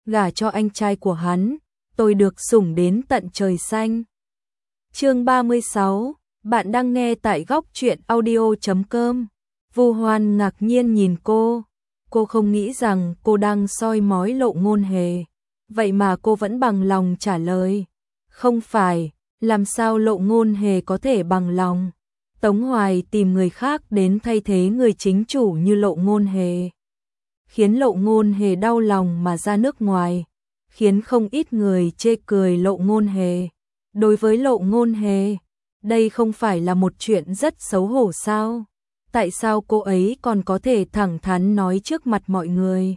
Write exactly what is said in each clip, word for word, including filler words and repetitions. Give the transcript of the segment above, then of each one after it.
gả cho anh trai của hắn, tôi được sủng đến tận trời xanh. Chương ba mươi sáu, bạn đang nghe tại góc truyện audio chấm com. Vu Hoan ngạc nhiên nhìn cô, cô không nghĩ rằng cô đang soi mói Lộ Ngôn Hề, vậy mà cô vẫn bằng lòng trả lời. Không phải, làm sao Lộ Ngôn Hề có thể bằng lòng? Tống Hoài tìm người khác đến thay thế người chính chủ như Lộ Ngôn Hề, khiến Lộ Ngôn Hề đau lòng mà ra nước ngoài, khiến không ít người chê cười Lộ Ngôn Hề. Đối với Lộ Ngôn Hề, đây không phải là một chuyện rất xấu hổ sao? Tại sao cô ấy còn có thể thẳng thắn nói trước mặt mọi người?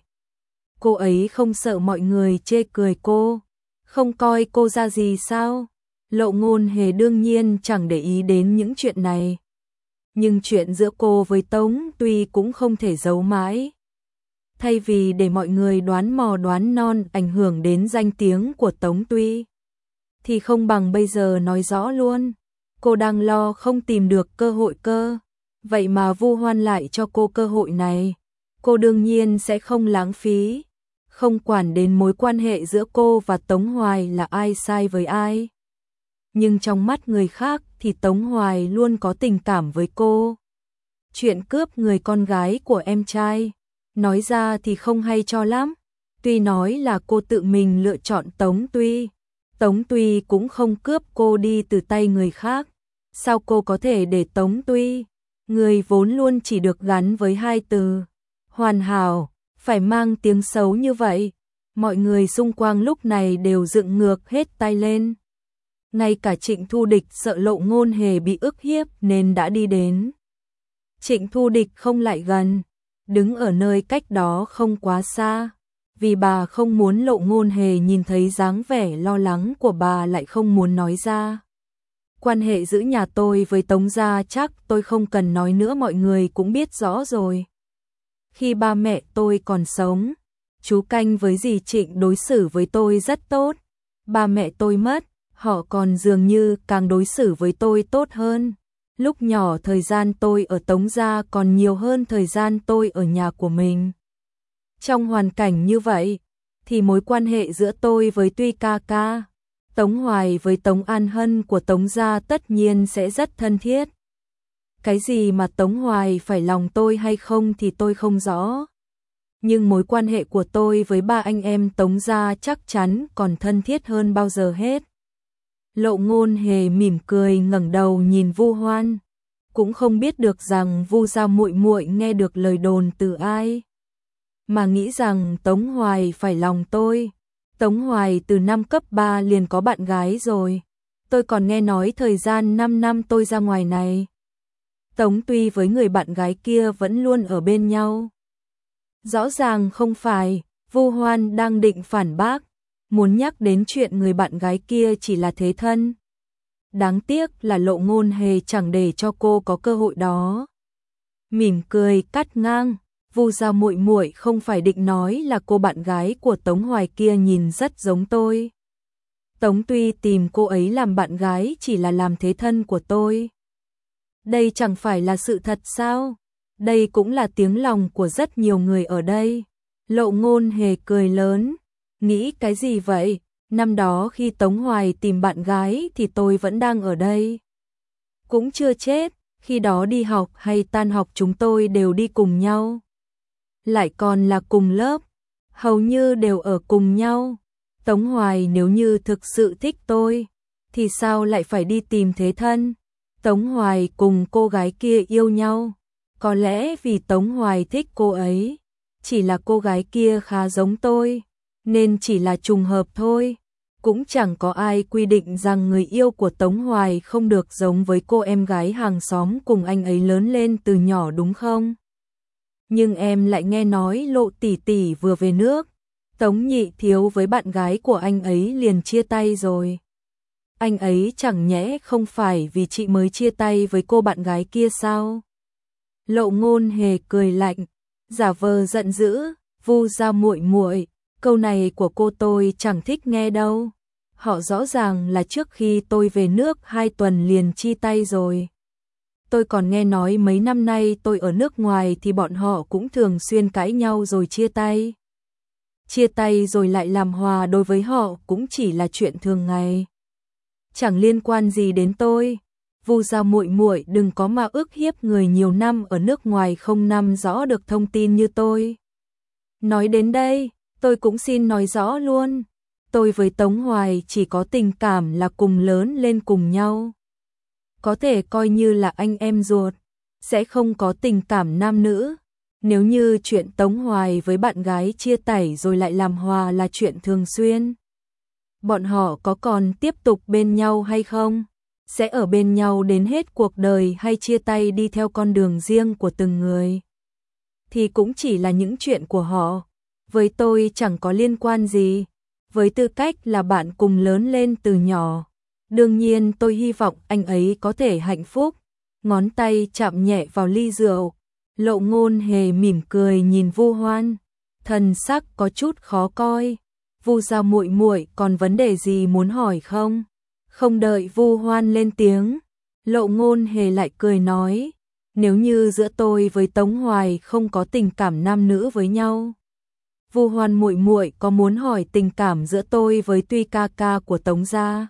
Cô ấy không sợ mọi người chê cười cô, không coi cô ra gì sao? Lộ Ngôn Hề đương nhiên chẳng để ý đến những chuyện này. Nhưng chuyện giữa cô với Tống Tuy cũng không thể giấu mãi. Thay vì để mọi người đoán mò đoán non ảnh hưởng đến danh tiếng của Tống Tuy, thì không bằng bây giờ nói rõ luôn. Cô đang lo không tìm được cơ hội cơ. Vậy mà Vu Hoan lại cho cô cơ hội này. Cô đương nhiên sẽ không lãng phí. Không quản đến mối quan hệ giữa cô và Tống Hoài là ai sai với ai. Nhưng trong mắt người khác thì Tống Hoài luôn có tình cảm với cô. Chuyện cướp người con gái của em trai, nói ra thì không hay cho lắm. Tuy nói là cô tự mình lựa chọn Tống Tuy, Tống Tuy cũng không cướp cô đi từ tay người khác. Sao cô có thể để Tống Tuy, người vốn luôn chỉ được gắn với hai từ hoàn hảo, phải mang tiếng xấu như vậy? Mọi người xung quanh lúc này đều dựng ngược hết tai lên. Ngay cả Trịnh Thu Địch sợ Lộ Ngôn Hề bị ức hiếp nên đã đi đến. Trịnh Thu Địch không lại gần, đứng ở nơi cách đó không quá xa, vì bà không muốn Lộ Ngôn Hề nhìn thấy dáng vẻ lo lắng của bà, lại không muốn nói ra. Quan hệ giữa nhà tôi với Tống gia chắc tôi không cần nói nữa, mọi người cũng biết rõ rồi. Khi ba mẹ tôi còn sống, chú Canh với dì Trịnh đối xử với tôi rất tốt. Ba mẹ tôi mất, họ còn dường như càng đối xử với tôi tốt hơn. Lúc nhỏ thời gian tôi ở Tống gia còn nhiều hơn thời gian tôi ở nhà của mình. Trong hoàn cảnh như vậy, thì mối quan hệ giữa tôi với Tuy ca ca, Tống Hoài với Tống An Hân của Tống gia tất nhiên sẽ rất thân thiết. Cái gì mà Tống Hoài phải lòng tôi hay không thì tôi không rõ. Nhưng mối quan hệ của tôi với ba anh em Tống gia chắc chắn còn thân thiết hơn bao giờ hết. Lộ Ngôn Hề mỉm cười ngẩng đầu nhìn Vu Hoan, cũng không biết được rằng Vu gia muội muội nghe được lời đồn từ ai, mà nghĩ rằng Tống Hoài phải lòng tôi. Tống Hoài từ năm cấp ba liền có bạn gái rồi. Tôi còn nghe nói thời gian năm năm tôi ra ngoài này, Tống Tuy với người bạn gái kia vẫn luôn ở bên nhau. Rõ ràng không phải. Vu Hoan đang định phản bác, muốn nhắc đến chuyện người bạn gái kia chỉ là thế thân. Đáng tiếc là Lộ Ngôn Hề chẳng để cho cô có cơ hội đó. Mỉm cười cắt ngang, Vu gia muội muội không phải định nói là cô bạn gái của Tống Hoài kia nhìn rất giống tôi. Tống Tuy tìm cô ấy làm bạn gái chỉ là làm thế thân của tôi. Đây chẳng phải là sự thật sao? Đây cũng là tiếng lòng của rất nhiều người ở đây. Lộ Ngôn Hề cười lớn, nghĩ cái gì vậy? Năm đó khi Tống Hoài tìm bạn gái thì tôi vẫn đang ở đây. Cũng chưa chết, khi đó đi học hay tan học chúng tôi đều đi cùng nhau. Lại còn là cùng lớp, hầu như đều ở cùng nhau. Tống Hoài nếu như thực sự thích tôi, thì sao lại phải đi tìm thế thân? Tống Hoài cùng cô gái kia yêu nhau, có lẽ vì Tống Hoài thích cô ấy, chỉ là cô gái kia khá giống tôi, nên chỉ là trùng hợp thôi. Cũng chẳng có ai quy định rằng người yêu của Tống Hoài không được giống với cô em gái hàng xóm cùng anh ấy lớn lên từ nhỏ đúng không? Nhưng em lại nghe nói Lộ tỷ tỷ vừa về nước, Tống nhị thiếu với bạn gái của anh ấy liền chia tay rồi. Anh ấy chẳng nhẽ không phải vì chị mới chia tay với cô bạn gái kia sao? Lộ Ngôn Hề cười lạnh, giả vờ giận dữ, Vu gia muội muội, câu này của cô tôi chẳng thích nghe đâu. Họ rõ ràng là trước khi tôi về nước hai tuần liền chia tay rồi. Tôi còn nghe nói mấy năm nay tôi ở nước ngoài thì bọn họ cũng thường xuyên cãi nhau rồi chia tay. chia tay rồi lại làm hòa đối với họ cũng chỉ là chuyện thường ngày. Chẳng liên quan gì đến tôi. Vu gia muội muội đừng có mà ức hiếp người nhiều năm ở nước ngoài không nắm rõ được thông tin như tôi. Nói đến đây, tôi cũng xin nói rõ luôn. Tôi với Tống Hoài chỉ có tình cảm là cùng lớn lên cùng nhau. Có thể coi như là anh em ruột, sẽ không có tình cảm nam nữ. Nếu như chuyện Tống Hoài với bạn gái chia tay rồi lại làm hòa là chuyện thường xuyên, bọn họ có còn tiếp tục bên nhau hay không? Sẽ ở bên nhau đến hết cuộc đời hay chia tay đi theo con đường riêng của từng người? Thì cũng chỉ là những chuyện của họ. Với tôi chẳng có liên quan gì. Với tư cách là bạn cùng lớn lên từ nhỏ, đương nhiên tôi hy vọng anh ấy có thể hạnh phúc. Ngón tay chạm nhẹ vào ly rượu, Lộ Ngôn Hề mỉm cười nhìn Vu Hoan, thần sắc có chút khó coi. Vu gia muội muội còn vấn đề gì muốn hỏi không? Không đợi Vu Hoan lên tiếng, Lộ Ngôn Hề lại cười nói, nếu như giữa tôi với Tống Hoài không có tình cảm nam nữ với nhau, Vu Hoan muội muội có muốn hỏi tình cảm giữa tôi với Tuy ca ca của Tống gia?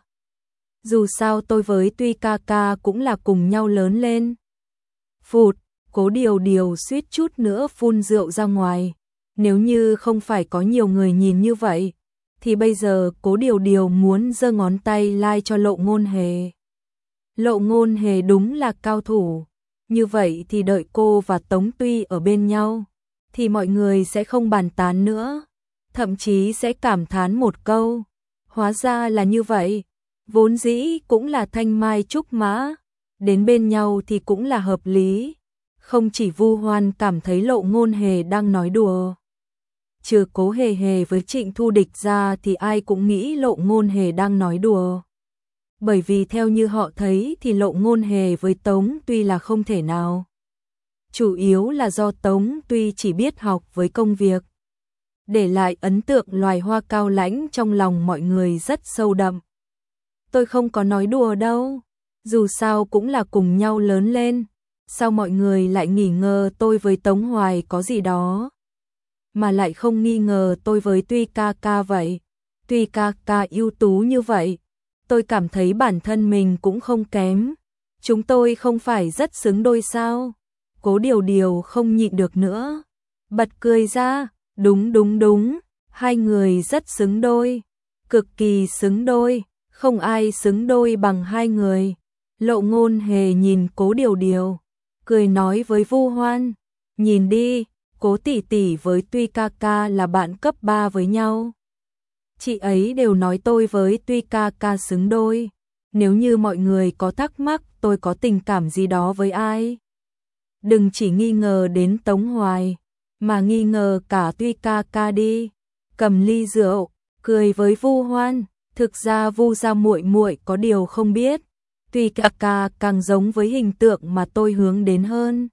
Dù sao tôi với Tuy ca ca cũng là cùng nhau lớn lên. Phụt, Cố Điều Điều suýt chút nữa phun rượu ra ngoài. Nếu như không phải có nhiều người nhìn như vậy, thì bây giờ Cố Điều Điều muốn giơ ngón tay lai cho Lộ Ngôn Hề. Lộ Ngôn Hề đúng là cao thủ. Như vậy thì đợi cô và Tống Tuy ở bên nhau, thì mọi người sẽ không bàn tán nữa. Thậm chí sẽ cảm thán một câu, hóa ra là như vậy. Vốn dĩ cũng là thanh mai trúc mã, đến bên nhau thì cũng là hợp lý. Không chỉ Vu Hoan cảm thấy Lộ Ngôn Hề đang nói đùa. Trừ Cố Hề Hề với Trịnh Thu Địch ra thì ai cũng nghĩ Lộ Ngôn Hề đang nói đùa. Bởi vì theo như họ thấy thì Lộ Ngôn Hề với Tống Tuy là không thể nào. Chủ yếu là do Tống Tuy chỉ biết học với công việc, để lại ấn tượng loài hoa cao lãnh trong lòng mọi người rất sâu đậm. Tôi không có nói đùa đâu, dù sao cũng là cùng nhau lớn lên, sao mọi người lại nghi ngờ tôi với Tống Hoài có gì đó, mà lại không nghi ngờ tôi với Tuy ca ca vậy. Tuy ca ca ưu tú như vậy, tôi cảm thấy bản thân mình cũng không kém. Chúng tôi không phải rất xứng đôi sao? Cố Điều Điều không nhịn được nữa, bật cười ra, đúng đúng đúng, hai người rất xứng đôi, cực kỳ xứng đôi, không ai xứng đôi bằng hai người. Lộ Ngôn Hề nhìn Cố Điều Điều, cười nói với Vu Hoan, nhìn đi, Cố tỷ tỷ với Tuy ca ca là bạn cấp ba với nhau. Chị ấy đều nói tôi với Tuy ca ca xứng đôi. Nếu như mọi người có thắc mắc tôi có tình cảm gì đó với ai, đừng chỉ nghi ngờ đến Tống Hoài, mà nghi ngờ cả Tuy ca ca đi. Cầm ly rượu, cười với Vu Hoan, thực ra Vu gia muội muội có điều không biết, Tuy ca ca càng giống với hình tượng mà tôi hướng đến hơn.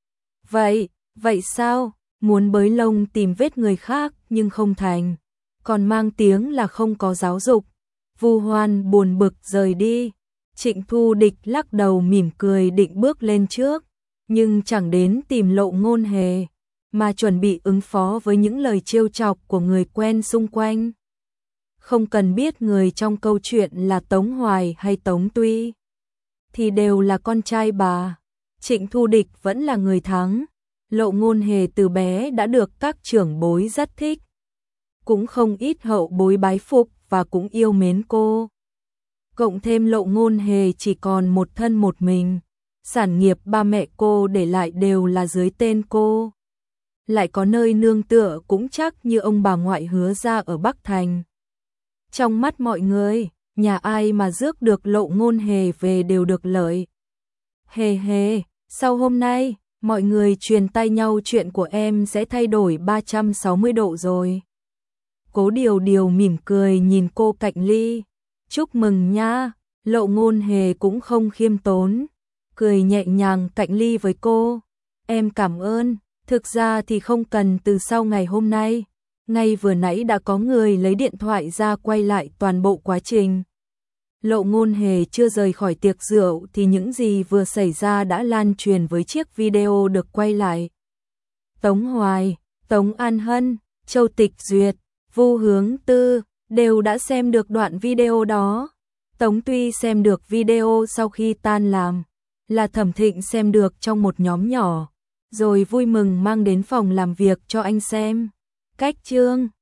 Vậy, vậy sao? Muốn bới lông tìm vết người khác nhưng không thành, còn mang tiếng là không có giáo dục. Vu Hoan buồn bực rời đi. Trịnh Thu Địch lắc đầu mỉm cười định bước lên trước, nhưng chẳng đến tìm Lộ Ngôn Hề, mà chuẩn bị ứng phó với những lời trêu chọc của người quen xung quanh. Không cần biết người trong câu chuyện là Tống Hoài hay Tống Tuy, thì đều là con trai bà. Trịnh Thu Địch vẫn là người thắng. Lộ Ngôn Hề từ bé đã được các trưởng bối rất thích, cũng không ít hậu bối bái phục và cũng yêu mến cô. Cộng thêm Lộ Ngôn Hề chỉ còn một thân một mình, sản nghiệp ba mẹ cô để lại đều là dưới tên cô. Lại có nơi nương tựa cũng chắc như ông bà ngoại Hứa ra ở Bắc Thành. Trong mắt mọi người, nhà ai mà rước được Lộ Ngôn Hề về đều được lợi. Hề hề, sau hôm nay, mọi người truyền tay nhau chuyện của em sẽ thay đổi ba trăm sáu mươi độ rồi. Cố Điều Điều mỉm cười nhìn cô cạnh ly. Chúc mừng nha. Lộ Ngôn Hề cũng không khiêm tốn, cười nhẹ nhàng cạnh ly với cô. Em cảm ơn, thực ra thì không cần từ sau ngày hôm nay. Ngay vừa nãy đã có người lấy điện thoại ra quay lại toàn bộ quá trình. Lộ Ngôn Hề chưa rời khỏi tiệc rượu thì những gì vừa xảy ra đã lan truyền với chiếc video được quay lại. Tống Hoài, Tống An Hân, Châu Tịch Duyệt, Vu Hướng Tư đều đã xem được đoạn video đó. Tống Tuy xem được video sau khi tan làm, là Thẩm Thịnh xem được trong một nhóm nhỏ, rồi vui mừng mang đến phòng làm việc cho anh xem. Cách chương